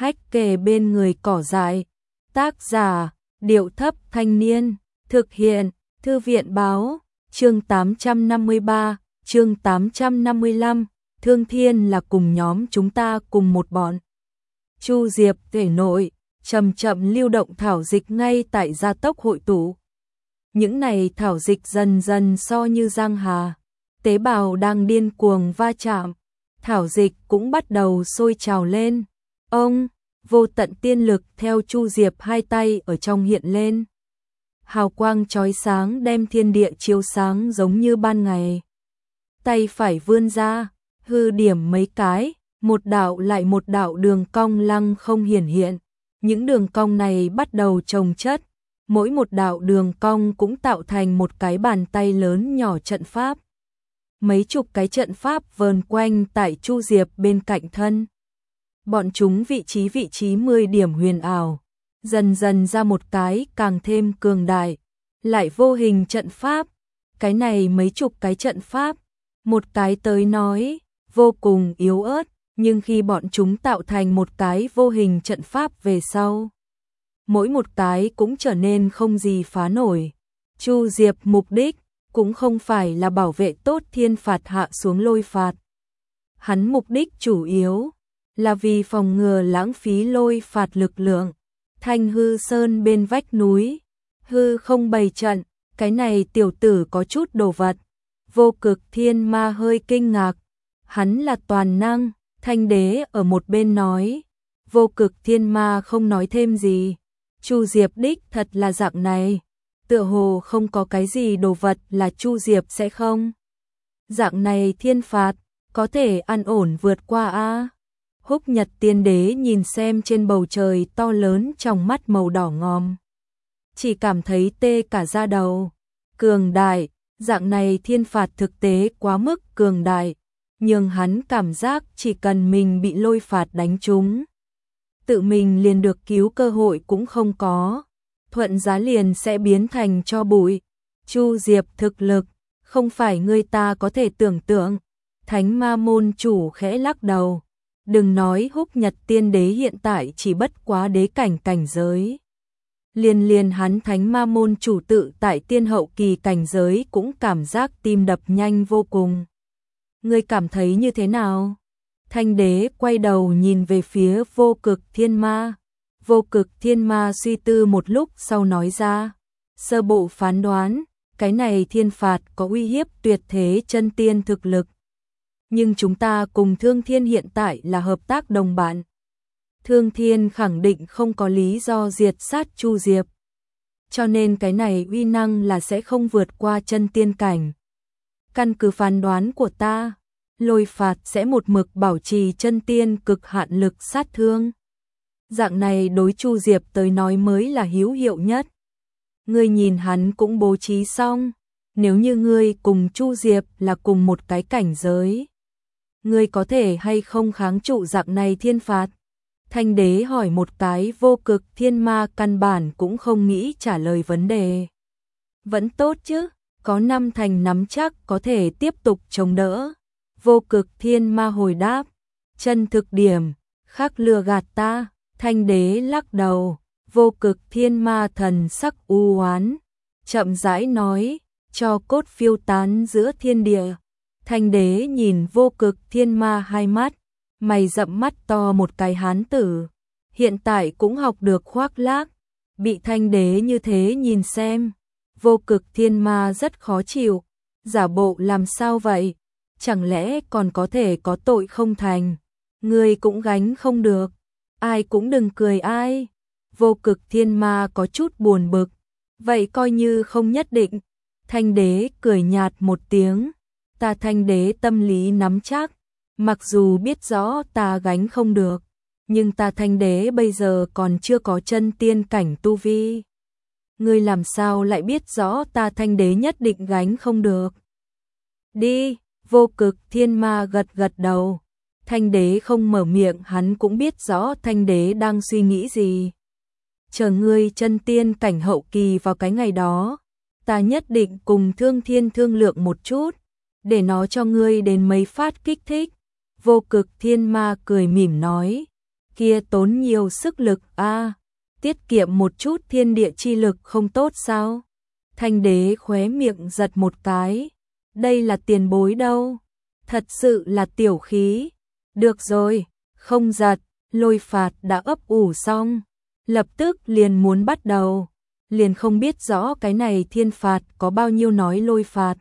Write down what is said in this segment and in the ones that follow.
hách kề bên người cỏ dại. Tác giả, Điệu Thấp Thanh Niên. Thực hiện, Thư viện Báo. Chương 853, chương 855. Thương Thiên là cùng nhóm chúng ta cùng một bọn. Chu Diệp thể nội, chậm chậm lưu động thảo dịch ngay tại gia tốc hội tụ. Những này thảo dịch dần dần so như giang hà, tế bào đang điên cuồng va chạm, thảo dịch cũng bắt đầu sôi trào lên. Ông, vô tận tiên lực theo Chu Diệp hai tay ở trong hiện lên. Hào quang chói sáng đem thiên địa chiếu sáng giống như ban ngày. Tay phải vươn ra, hư điểm mấy cái, một đạo lại một đạo đường cong lăng không hiển hiện. Những đường cong này bắt đầu chồng chất, mỗi một đạo đường cong cũng tạo thành một cái bàn tay lớn nhỏ trận pháp. Mấy chục cái trận pháp vờn quanh tại Chu Diệp bên cạnh thân. Bọn chúng vị trí 10 điểm huyền ảo, dần dần ra một cái càng thêm cường đại, lại vô hình trận pháp. Cái này mấy chục cái trận pháp, một cái tới nói vô cùng yếu ớt, nhưng khi bọn chúng tạo thành một cái vô hình trận pháp về sau, mỗi một cái cũng trở nên không gì phá nổi. Chu Diệp mục đích cũng không phải là bảo vệ tốt thiên phạt hạ xuống lôi phạt. Hắn mục đích chủ yếu là vì phòng ngừa lãng phí lôi phạt lực lượng. Thanh hư sơn bên vách núi, hư không bày trận, cái này tiểu tử có chút đồ vật. Vô Cực Thiên Ma hơi kinh ngạc, hắn là toàn năng. Thanh đế ở một bên nói, Vô Cực Thiên Ma không nói thêm gì. Chu Diệp đích thật là dạng này, tựa hồ không có cái gì đồ vật là Chu Diệp sẽ không. Dạng này thiên phạt, có thể an ổn vượt qua a. Húc Nhật Tiên Đế nhìn xem trên bầu trời to lớn trong mắt màu đỏ ngòm, chỉ cảm thấy tê cả da đầu. Cường đại, dạng này thiên phạt thực tế quá mức cường đại, nhưng hắn cảm giác chỉ cần mình bị lôi phạt đánh trúng, tự mình liền được cứu cơ hội cũng không có, thuận giá liền sẽ biến thành tro bụi. Chu Diệp thực lực, không phải người ta có thể tưởng tượng. Thánh Ma môn chủ khẽ lắc đầu, đừng nói Húc Nhật Tiên Đế hiện tại chỉ bất quá đế cảnh cảnh giới. Liền hắn Thánh Ma môn chủ tự tại tiên hậu kỳ cảnh giới cũng cảm giác tim đập nhanh vô cùng. Ngươi cảm thấy như thế nào? Thanh đế quay đầu nhìn về phía Vô Cực Thiên Ma. Vô Cực Thiên Ma suy tư một lúc sau nói ra, sơ bộ phán đoán, cái này thiên phạt có uy hiếp tuyệt thế chân tiên thực lực. Nhưng chúng ta cùng Thương Thiên hiện tại là hợp tác đồng bạn. Thương Thiên khẳng định không có lý do diệt sát Chu Diệp. Cho nên cái này uy năng là sẽ không vượt qua chân tiên cảnh. Căn cứ phán đoán của ta, lôi phạt sẽ một mực bảo trì chân tiên cực hạn lực sát thương. Dạng này đối Chu Diệp tới nói mới là hữu hiệu nhất. Ngươi nhìn hắn cũng bố trí xong, nếu như ngươi cùng Chu Diệp là cùng một cái cảnh giới, ngươi có thể hay không kháng trụ dạng này thiên phạt? Thanh đế hỏi một cái. Vô Cực Thiên Ma căn bản cũng không nghĩ trả lời vấn đề. Vẫn tốt chứ, có 5 thành nắm chắc có thể tiếp tục chống đỡ. Vô Cực Thiên Ma hồi đáp, chân thực điểm, khắc lừa gạt ta. Thanh đế lắc đầu. Vô Cực Thiên Ma thần sắc u oán, chậm rãi nói, cho cốt phiêu tán giữa thiên địa. Thanh đế nhìn Vô Cực Thiên Ma hai mắt, mày rậm mắt to một cái hán tử, hiện tại cũng học được khoác lác, bị thanh đế như thế nhìn xem. Vô Cực Thiên Ma rất khó chịu, giả bộ làm sao vậy? Chẳng lẽ còn có thể có tội không thành? Ngươi cũng gánh không được, ai cũng đừng cười ai. Vô Cực Thiên Ma có chút buồn bực, vậy coi như không nhất định. Thanh đế cười nhạt một tiếng, ta thanh đế tâm lý nắm chắc, mặc dù biết rõ ta gánh không được, nhưng ta thanh đế bây giờ còn chưa có chân tiên cảnh tu vi. Ngươi làm sao lại biết rõ ta thanh đế nhất định gánh không được? Đi. Vô Cực Thiên Ma gật gật đầu. Thanh đế không mở miệng hắn cũng biết rõ thanh đế đang suy nghĩ gì. Chờ ngươi chân tiên cảnh hậu kỳ vào cái ngày đó, ta nhất định cùng Thương Thiên thương lượng một chút, để nó cho ngươi đến mấy phát kích thích. Vô Cực Thiên Ma cười mỉm nói, kia tốn nhiều sức lực a, tiết kiệm một chút thiên địa chi lực không tốt sao? Thanh đế khóe miệng giật một cái, đây là tiền bối đâu, thật sự là tiểu khí. Được rồi, không giật, Lôi phạt đã ấp ủ xong, lập tức liền muốn bắt đầu, liền không biết rõ cái này thiên phạt có bao nhiêu nói Lôi phạt.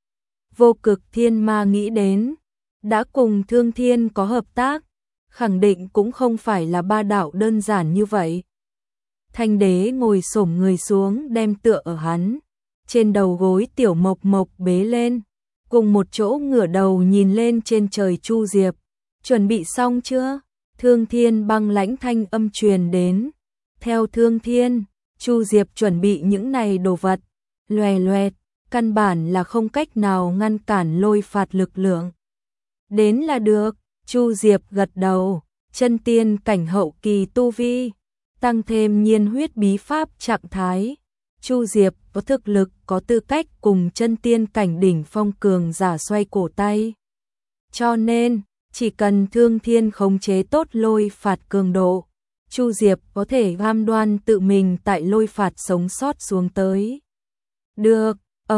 Vô Cực Thiên Ma nghĩ đến, đã cùng Thương Thiên có hợp tác, khẳng định cũng không phải là ba đạo đơn giản như vậy. Thanh đế ngồi xổm người xuống đem tựa ở hắn, trên đầu gối Tiểu Mộc Mộc bế lên, cùng một chỗ ngửa đầu nhìn lên trên trời Chu Diệp. Chuẩn bị xong chưa? Thương Thiên băng lãnh thanh âm truyền đến. Theo Thương Thiên, Chu Diệp chuẩn bị những này đồ vật, loè loẹt, căn bản là không cách nào ngăn cản Lôi phạt lực lượng. Đến là được, Chu Diệp gật đầu, chân tiên cảnh hậu kỳ tu vi, tăng thêm nhiên huyết bí pháp trạng thái. Chu Diệp có thực lực, có tư cách cùng chân tiên cảnh đỉnh phong cường giả xoay cổ tay. Cho nên, chỉ cần Thương Thiên khống chế tốt Lôi phạt cường độ, Chu Diệp có thể cam đoan tự mình tại Lôi phạt sống sót xuống tới. Được,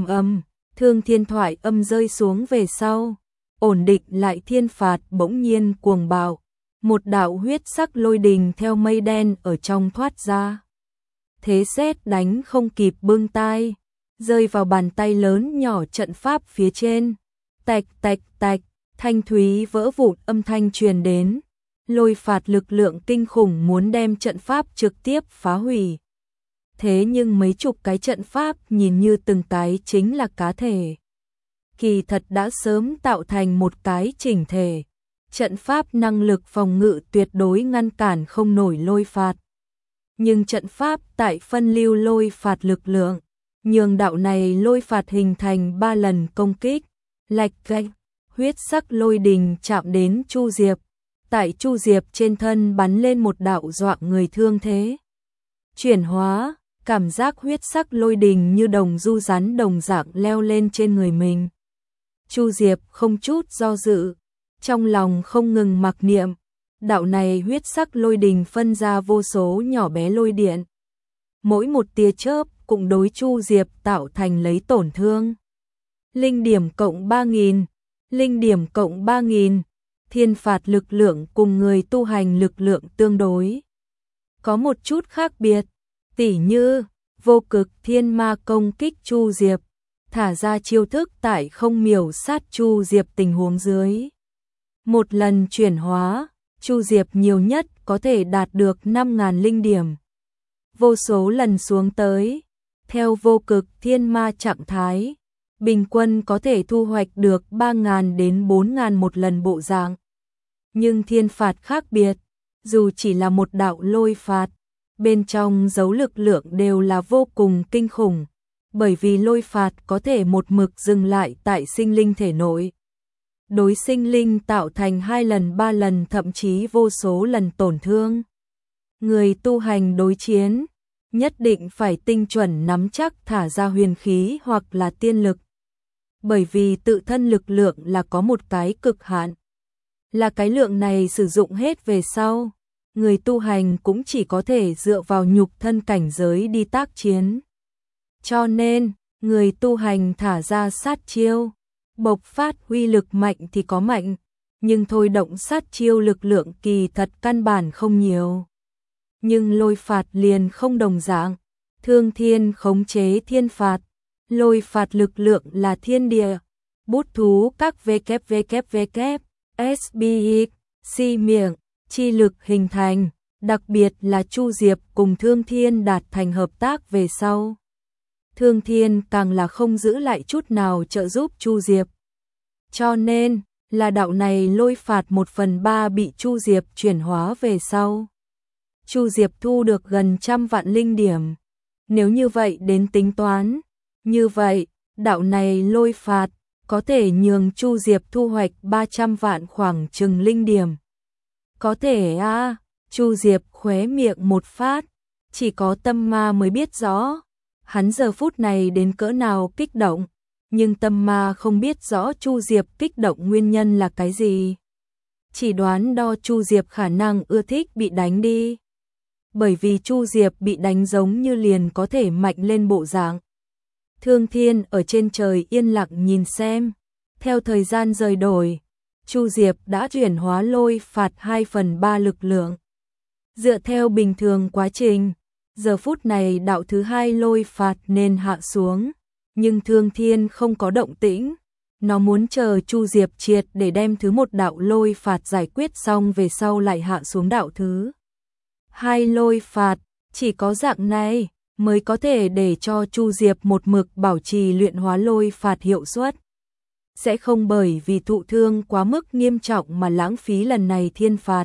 Thương Thiên thoại âm rơi xuống về sau, ổn định lại thiên phạt bỗng nhiên cuồng bạo, một đạo huyết sắc lôi đình theo mây đen ở trong thoát ra. Thế sét đánh không kịp bưng tai, rơi vào bàn tay lớn nhỏ trận pháp phía trên. Tạch tạch tạch, thanh thúy vỡ vụn âm thanh truyền đến. Lôi phạt lực lượng kinh khủng muốn đem trận pháp trực tiếp phá hủy. Thế nhưng mấy chục cái trận pháp nhìn như từng cái chính là cá thể, kỳ thật đã sớm tạo thành một cái chỉnh thể. Trận pháp năng lực phòng ngự tuyệt đối ngăn cản không nổi Lôi phạt. Nhưng trận pháp tại phân lưu Lôi phạt lực lượng, nhường đạo này Lôi phạt hình thành 3 lần công kích. Lạch cạch, huyết sắc lôi đình chạm đến Chu Diệp, tại Chu Diệp trên thân bắn lên một đạo dọa người thương thế. Chuyển hóa, cảm giác huyết sắc lôi đình như đồng du rắn đồng dạng leo lên trên người mình. Chu Diệp không chút do dự, trong lòng không ngừng mặc niệm, đạo này huyết sắc lôi đình phân ra vô số nhỏ bé lôi điện. Mỗi một tia chớp cũng đối Chu Diệp tạo thành lấy tổn thương. Linh điểm cộng 3.000, linh điểm cộng 3.000, thiên phạt lực lượng cùng người tu hành lực lượng tương đối. Có một chút khác biệt, tỉ như, Vô Cực Thiên Ma công kích Chu Diệp, thả ra chiêu thức tại không miểu sát Chu Diệp tình huống dưới. Một lần chuyển hóa, Chu Diệp nhiều nhất có thể đạt được 5.000 linh điểm. Vô số lần xuống tới, theo Vô Cực Thiên Ma trạng thái, bình quân có thể thu hoạch được 3.000 đến 4.000 một lần bộ dạng. Nhưng thiên phạt khác biệt, dù chỉ là một đạo lôi phạt, bên trong dấu lực lượng đều là vô cùng kinh khủng, bởi vì lôi phạt có thể một mực dừng lại tại sinh linh thể nội. Đối sinh linh tạo thành 2 lần 3 lần thậm chí vô số lần tổn thương. Người tu hành đối chiến, nhất định phải tinh chuẩn nắm chắc thả ra huyền khí hoặc là tiên lực. Bởi vì tự thân lực lượng là có một cái cực hạn. Là cái lượng này sử dụng hết về sau, người tu hành cũng chỉ có thể dựa vào nhục thân cảnh giới đi tác chiến. Cho nên, người tu hành thả ra sát chiêu, bộc phát uy lực mạnh thì có mạnh, nhưng thôi động sát chiêu lực lượng kỳ thật căn bản không nhiều. Nhưng lôi phạt liền không đồng dạng, Thương Thiên khống chế thiên phạt, lôi phạt lực lượng là thiên địa, bút thú các WWW, SBX, si miệng, chi lực hình thành, đặc biệt là Chu Diệp cùng Thương Thiên đạt thành hợp tác về sau. Thương Thiên càng là không giữ lại chút nào trợ giúp Chu Diệp. Cho nên, là đạo này lôi phạt 1/3 bị Chu Diệp chuyển hóa về sau. Chu Diệp thu được gần 100 vạn linh điểm. Nếu như vậy đến tính toán, như vậy, đạo này lôi phạt có thể nhường Chu Diệp thu hoạch 300 vạn khoảng chừng linh điểm. Có thể Chu Diệp khóe miệng một phát, chỉ có tâm ma mới biết rõ. Hắn giờ phút này đến cỡ nào kích động, nhưng tâm ma không biết rõ Chu Diệp kích động nguyên nhân là cái gì. chỉ đoán đo Chu Diệp khả năng ưa thích bị đánh đi. Bởi vì Chu Diệp bị đánh giống như liền có thể mạnh lên bộ dạng. Thương Thiên ở trên trời yên lặng nhìn xem. Theo thời gian rời đổi, Chu Diệp đã chuyển hóa lôi phạt 2/3 lực lượng. Dựa theo bình thường quá trình, giờ phút này đạo thứ 2 lôi phạt nên hạ xuống, nhưng Thương Thiên không có động tĩnh. Nó muốn chờ Chu Diệp triệt để đem thứ 1 đạo lôi phạt giải quyết xong về sau lại hạ xuống đạo thứ 2 lôi phạt, chỉ có dạng này mới có thể để cho Chu Diệp một mực bảo trì luyện hóa lôi phạt hiệu suất. Sẽ không bởi vì thụ thương quá mức nghiêm trọng mà lãng phí lần này thiên phạt.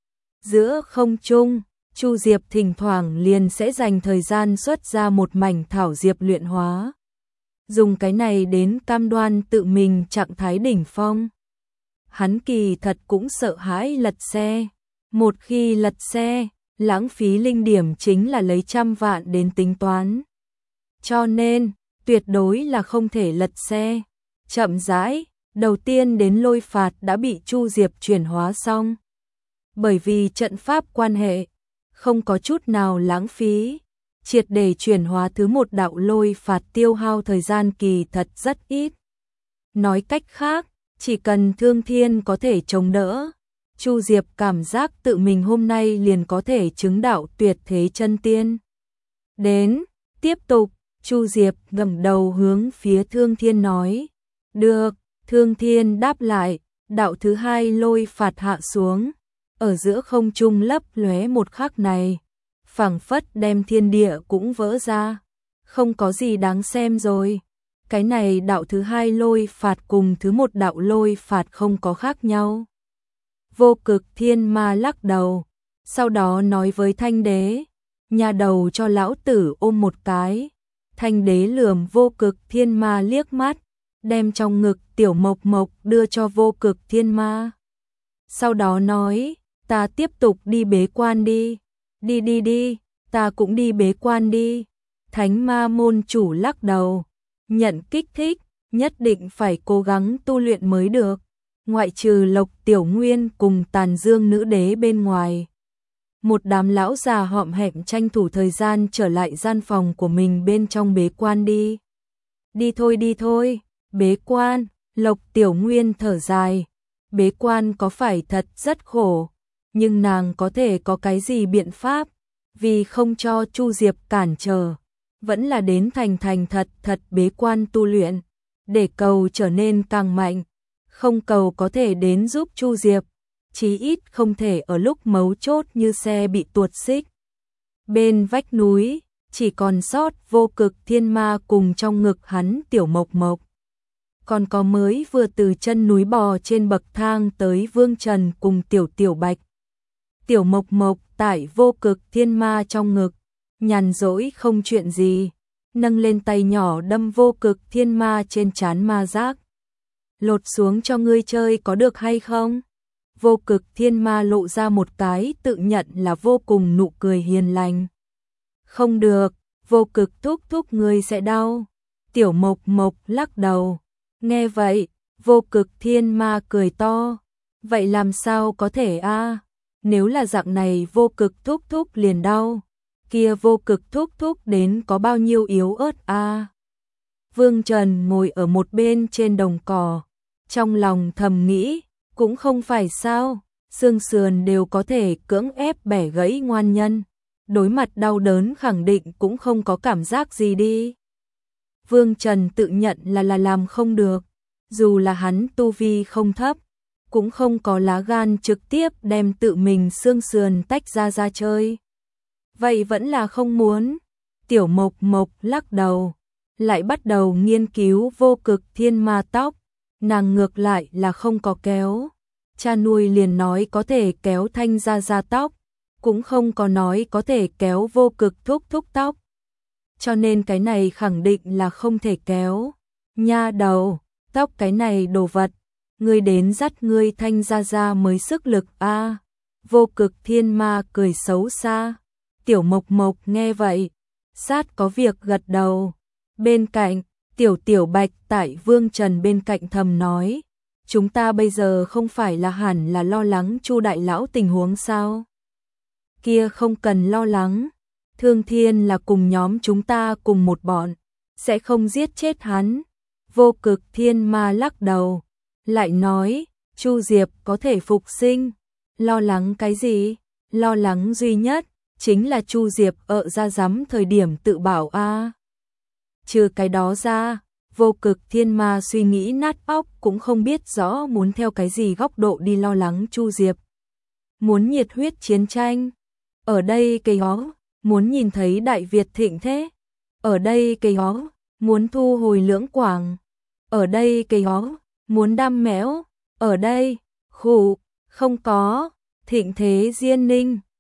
Giữa không trung, Chu Diệp thỉnh thoảng liền sẽ dành thời gian xuất ra một mảnh thảo diệp luyện hóa. Dùng cái này đến cam đoan tự mình trạng thái đỉnh phong. Hắn kỳ thật cũng sợ hãi lật xe. Một khi lật xe, lãng phí linh điểm chính là lấy trăm vạn đến tính toán. Cho nên, tuyệt đối là không thể lật xe. Chậm rãi, đầu tiên đến lôi phạt đã bị Chu Diệp chuyển hóa xong. Bởi vì trận pháp quan hệ, không có chút nào lãng phí. Triệt để chuyển hóa thứ 1 đạo lôi phạt tiêu hao thời gian kỳ thật rất ít. Nói cách khác, chỉ cần Thương Thiên có thể chống đỡ, Chu Diệp cảm giác tự mình hôm nay liền có thể chứng đạo tuyệt thế chân tiên. Đến, tiếp tục, Chu Diệp ngẩng đầu hướng phía Thương Thiên nói. Được, Thương Thiên đáp lại, đạo thứ 2 lôi phạt hạ xuống. Ở giữa không trung lấp lóe một khắc này, phảng phất đem thiên địa cũng vỡ ra. Không có gì đáng xem rồi. Cái này đạo thứ 2 lôi phạt cùng thứ 1 đạo lôi phạt không có khác nhau. Vô Cực Thiên Ma lắc đầu, sau đó nói với Thanh Đế, nhà đầu cho lão tử ôm một cái. Thanh Đế lườm Vô Cực Thiên Ma liếc mắt, đem trong ngực Tiểu Mộc Mộc đưa cho Vô Cực Thiên Ma. Sau đó nói, ta tiếp tục đi bế quan đi. Đi, ta cũng đi bế quan đi. Thánh Ma môn chủ lắc đầu, nhận kích thích, nhất định phải cố gắng tu luyện mới được. Ngoại trừ Lộc Tiểu Nguyên cùng Tàn Dương nữ đế bên ngoài, một đám lão già họm hẹm tranh thủ thời gian trở lại gian phòng của mình bên trong bế quan đi. Đi thôi, bế quan. Lộc Tiểu Nguyên thở dài, bế quan có phải thật rất khổ, nhưng nàng có thể có cái gì biện pháp, vì không cho Chu Diệp cản trở, vẫn là đến thành thật bế quan tu luyện, để cầu trở nên càng mạnh. Không cầu có thể đến giúp Chu Diệp, chí ít không thể ở lúc mấu chốt như xe bị tuột xích. Bên vách núi, chỉ còn sót Vô Cực Thiên Ma cùng trong ngực hắn Tiểu Mộc Mộc. Còn có mới vừa từ chân núi bò trên bậc thang tới Vương Trần cùng Tiểu Bạch. Tiểu Mộc Mộc tại Vô Cực Thiên Ma trong ngực, nhàn rỗi không chuyện gì, nâng lên tay nhỏ đâm Vô Cực Thiên Ma trên trán ma giác. Lột xuống cho ngươi chơi có được hay không? Vô Cực Thiên Ma lộ ra một cái tự nhận là vô cùng nụ cười hiền lành. Không được, Vô Cực thúc ngươi sẽ đau. Tiểu Mộc Mộc lắc đầu. Nghe vậy, Vô Cực Thiên Ma cười to. Vậy làm sao có thể a? Nếu là dạng này Vô Cực thúc liền đau, kia Vô Cực thúc đến có bao nhiêu yếu ớt a? Vương Trần ngồi ở một bên trên đồng cỏ, trong lòng thầm nghĩ, cũng không phải sao, xương sườn đều có thể cưỡng ép bẻ gãy ngoan nhân, đối mặt đau đớn khẳng định cũng không có cảm giác gì đi. Vương Trần tự nhận là làm không được, dù là hắn tu vi không thấp, cũng không có lá gan trực tiếp đem tự mình xương sườn tách ra chơi. Vậy vẫn là không muốn. Tiểu Mộc Mộc lắc đầu, lại bắt đầu nghiên cứu Vô Cực Thiên Ma tóc. Nàng ngược lại là không có kéo. Cha nuôi liền nói có thể kéo Thanh ra tóc, cũng không có nói có thể kéo Vô Cực thúc tóc. Cho nên cái này khẳng định là không thể kéo. Nha đầu, tóc cái này đồ vật, ngươi đến dắt ngươi Thanh ra mới sức lực a. Vô Cực Thiên Ma cười xấu xa. Tiểu Mộc Mộc nghe vậy, sát có việc gật đầu. Bên cạnh, Tiểu Bạch tại Vương Trần bên cạnh thầm nói, chúng ta bây giờ không phải là hẳn là lo lắng Chu đại lão tình huống sao? Kia không cần lo lắng, Thương Thiên là cùng nhóm chúng ta cùng một bọn, sẽ không giết chết hắn. Vô Cực Thiên Ma lắc đầu, lại nói, Chu Diệp có thể phục sinh, lo lắng cái gì? Lo lắng duy nhất chính là Chu Diệp ở ra rắm thời điểm tự bảo a. Trừ cái đó ra, Vô Cực Thiên Ma suy nghĩ nát óc cũng không biết rõ muốn theo cái gì góc độ đi lo lắng Chu Diệp. Muốn nhiệt huyết chiến tranh, ở đây cây ó, muốn nhìn thấy Đại Việt thịnh thế, ở đây cây ó, muốn thu hồi Lưỡng Quảng, ở đây cây ó, muốn đam mẽo, ở đây, khủ, không có, thịnh thế Diên Ninh,